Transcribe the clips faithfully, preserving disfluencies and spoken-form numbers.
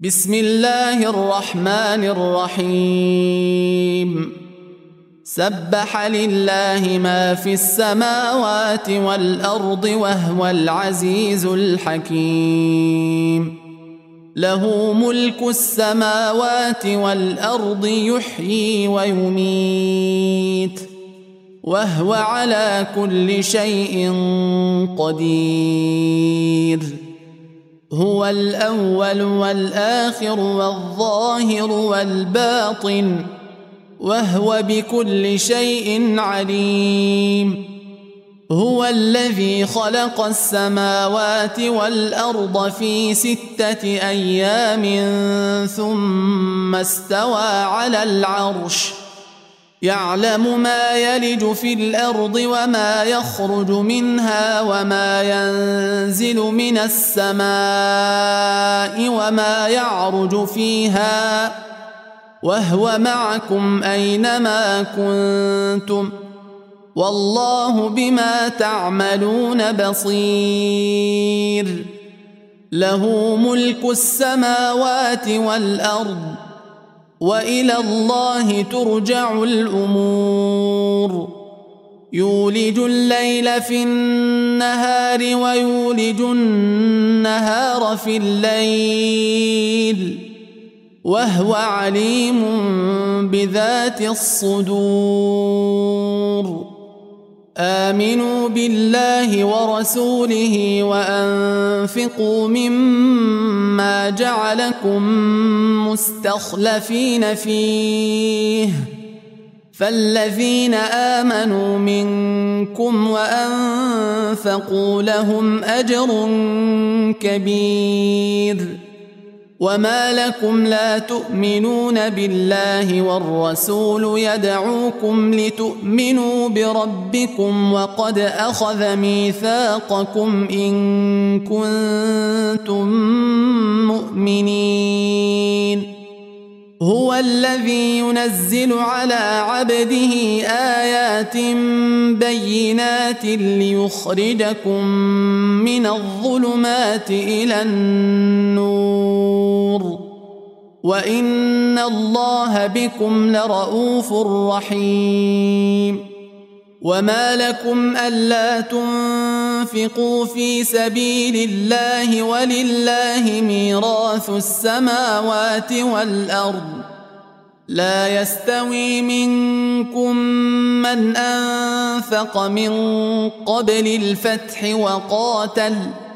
بسم الله الرحمن الرحيم سبح لله ما في السماوات والأرض وهو العزيز الحكيم له ملك السماوات والأرض يحيي ويميت وهو على كل شيء قدير هو الأول والآخر والظاهر والباطن وهو بكل شيء عليم هو الذي خلق السماوات والأرض في ستة أيام ثم استوى على العرش يعلم ما يلج في الأرض وما يخرج منها وما ينزل من السماء وما يعرج فيها وهو معكم أينما كنتم والله بما تعملون بصير له ملك السماوات والأرض وإلى الله ترجع الأمور يولج الليل في النهار ويولج النهار في الليل وهو عليم بذات الصدور آمنوا بالله ورسوله وأنفقوا مما جعلكم مستخلفين فيه فالذين آمنوا منكم وأنفقوا لهم أجر كبير وما لكم لا تؤمنون بالله والرسول يدعوكم لتؤمنوا بربكم وقد أخذ ميثاقكم إن كنتم مؤمنين هو الذي ينزل على عبده آيات بينات ليخرجكم من الظلمات إلى النور وإن الله بكم لرؤوف رحيم وما لكم ألا تنفقوا في سبيل الله ولله ميراث السماوات والأرض لا يستوي منكم من أنفق من قبل الفتح وقاتل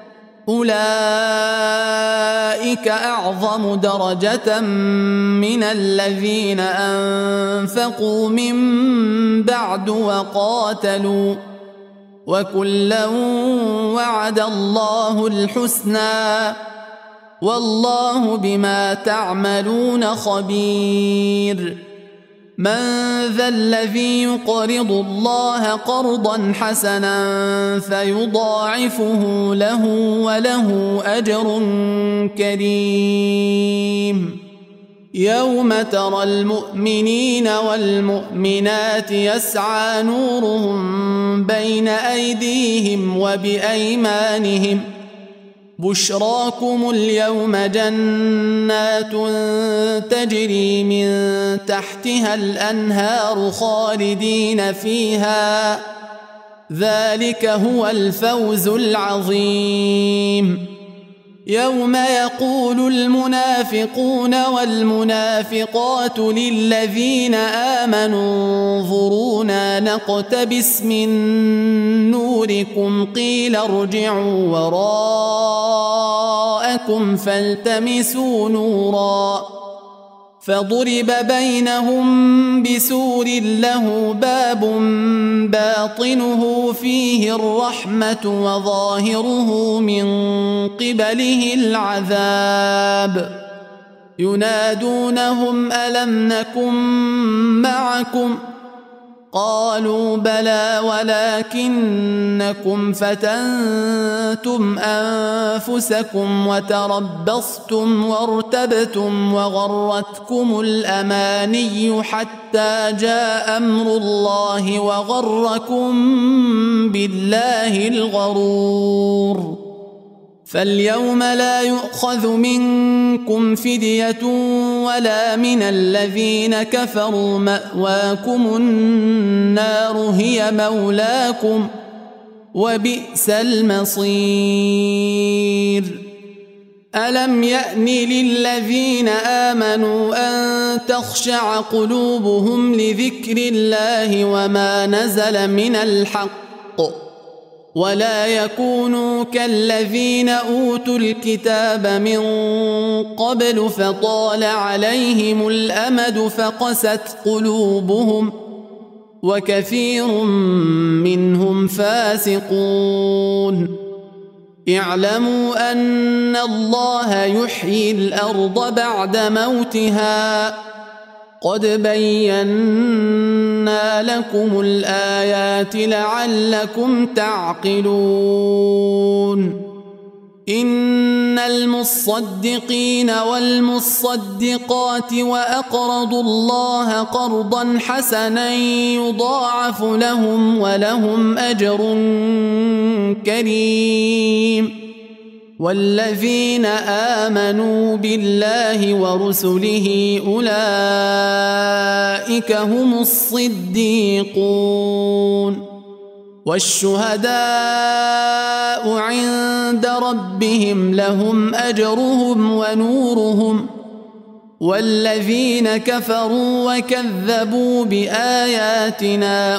أولئك أعظم درجة من الذين أنفقوا من بعد وقاتلوا وكلا وعد الله الحسنى والله بما تعملون خبير من ذا الذي يقرض الله قرضا حسنا فيضاعفه له وله أجر كريم يوم ترى المؤمنين والمؤمنات يسعى نورهم بين أيديهم وبأيمانهم بشراكم اليوم جنات تجري من تحتها الأنهار خالدين فيها ذلك هو الفوز العظيم يوم يقول المنافقون والمنافقات للذين آمنوا انظرونا نقتبس من نوركم قيل ارجعوا وراءكم فالتمسوا نورا فضرب بينهم بسور له باب باطنه فيه الرحمة وظاهره من قبله العذاب ينادونهم ألم نكن معكم قالوا بلى ولكنكم فتنتم أنفسكم وتربصتم وارتبتم وغرتكم الأماني حتى جاء أمر الله وغركم بالله الغرور فاليوم لا يؤخذ منكم فدية ولا من الذين كفروا، مأواكم النار هي مولاكم وبئس المصير. ألم يأن للذين آمنوا أن تخشع قلوبهم لذكر الله وما نزل من الحق، ولا يكونوا كالذين أوتوا الكتاب من قبل فطال عليهم الأمد فقست قلوبهم وكثير منهم فاسقون. اعلموا أن الله يحيي الأرض بعد موتها، قد بينا لكم الآيات لعلكم تعقلون. إن المصدقين والمصدقات وأقرضوا الله قرضا حسنا يضاعف لهم ولهم أجر كريم. والذين آمنوا بالله ورسله أولئك هم الصديقون والشهداء عند ربهم لهم أجرهم ونورهم. والذين كفروا وكذبوا بآياتنا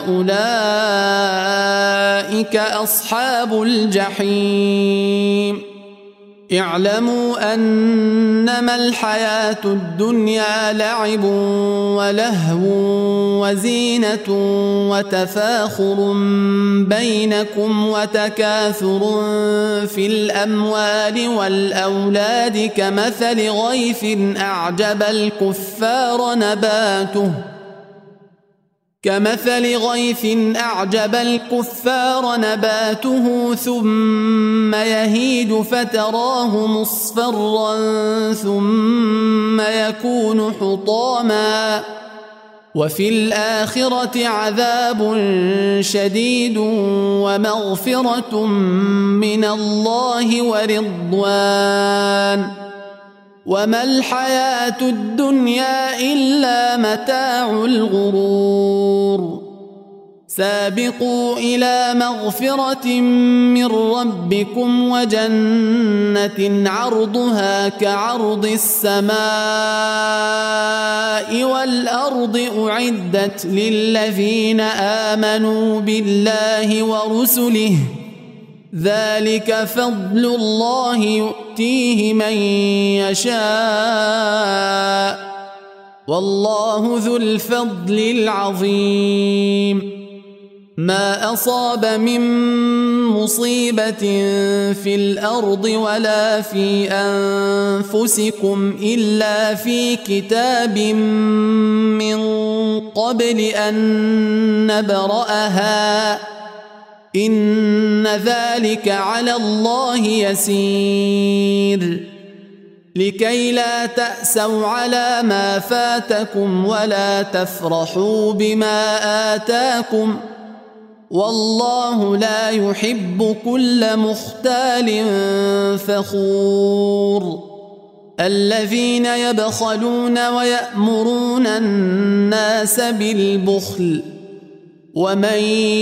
أولئك أصحاب الجحيم. اعلموا أنما الحياة الدنيا لعب ولهو وزينة وتفاخر بينكم وتكاثر في الأموال والأولاد كمثل غيث أعجب الكفار نباته كمثل غيث أعجب الكفار نباته ثم يهيج فتراه مصفرا ثم يكون حطاما، وفي الآخرة عذاب شديد ومغفرة من الله ورضوان، وما الحياة الدنيا إلا متاع الغرور. سابقوا إلى مغفرة من ربكم وجنة عرضها كعرض السماء والأرض أعدت للذين آمنوا بالله ورسله، ذلك فضل الله يؤتيه من يشاء والله ذو الفضل العظيم. ما أصاب من مصيبة في الأرض ولا في أنفسكم إلا في كتاب من قبل أن نبرأها إن ذلك على الله يسير. لكي لا تأسوا على ما فاتكم ولا تفرحوا بما آتاكم والله لا يحب كل مختال فخور. الذين يبخلون ويأمرون الناس بالبخل ومن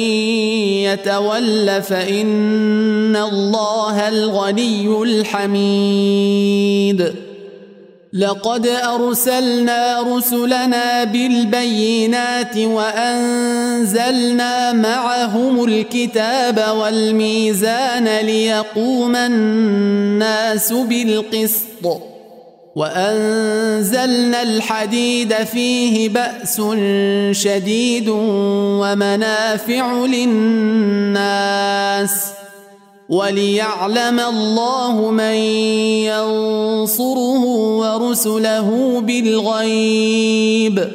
يتول فإن الله الغني الحميد. لقد أرسلنا رسلنا بالبينات وأنزلنا معهم الكتاب والميزان ليقوم الناس بالقسط وأنزلنا الحديد فيه بأس شديد ومنافع للناس وليعلم الله من ينصره ورسله بالغيب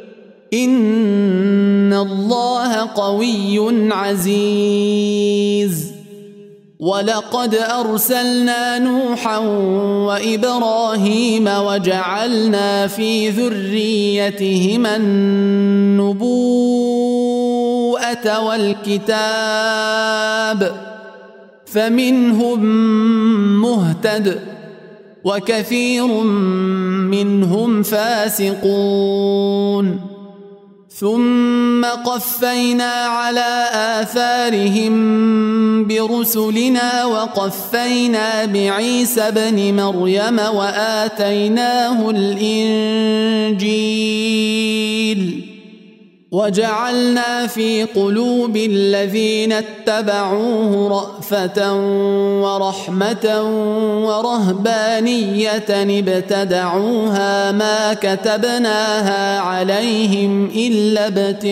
إن الله قوي عزيز. ولقد أرسلنا نوحا وإبراهيم وجعلنا في ذريتهما النبوءة والكتاب فمنهم مهتد وكثير منهم فاسقون ثم قفينا على آثارهم برسلنا وقفينا بعيسى ابن مريم وآتيناه الإنجيل وجعلنا في قلوب الذين اتبعوه رأفة ورحمة ورهبانية ابتدعوها ما كتبناها عليهم إلا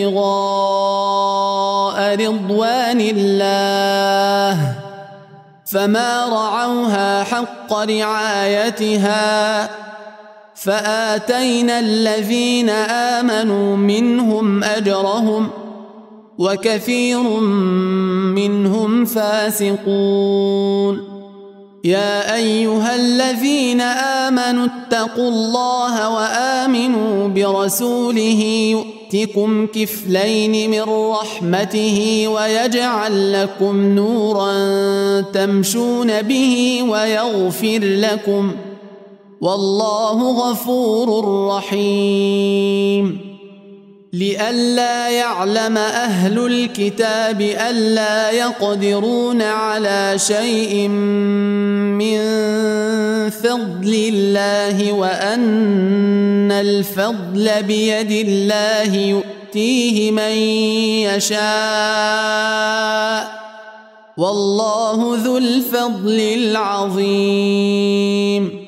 ابتغاء رضوان الله فما رعوها حق رعايتها فآتينا الذين آمنوا منهم أجرهم وكثير منهم فاسقون يا أيها الذين آمنوا اتقوا الله وآمنوا برسوله يؤتكم كفلين من رحمته ويجعل لكم نورا تمشون به ويغفر لكم والله غفور رحيم لئلا يعلم أهل الكتاب ألا يقدرون على شيء من فضل الله وأن الفضل بيد الله يؤتيه من يشاء والله ذو الفضل العظيم